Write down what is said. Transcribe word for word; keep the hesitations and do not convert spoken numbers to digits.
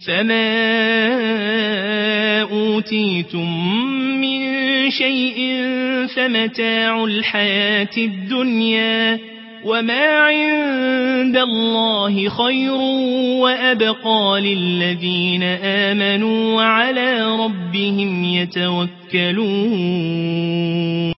فما أوتيتم من شيء فمتاع الحياة الدنيا وما عند الله خير وأبقى للذين آمنوا وعلى ربهم يتوكلون.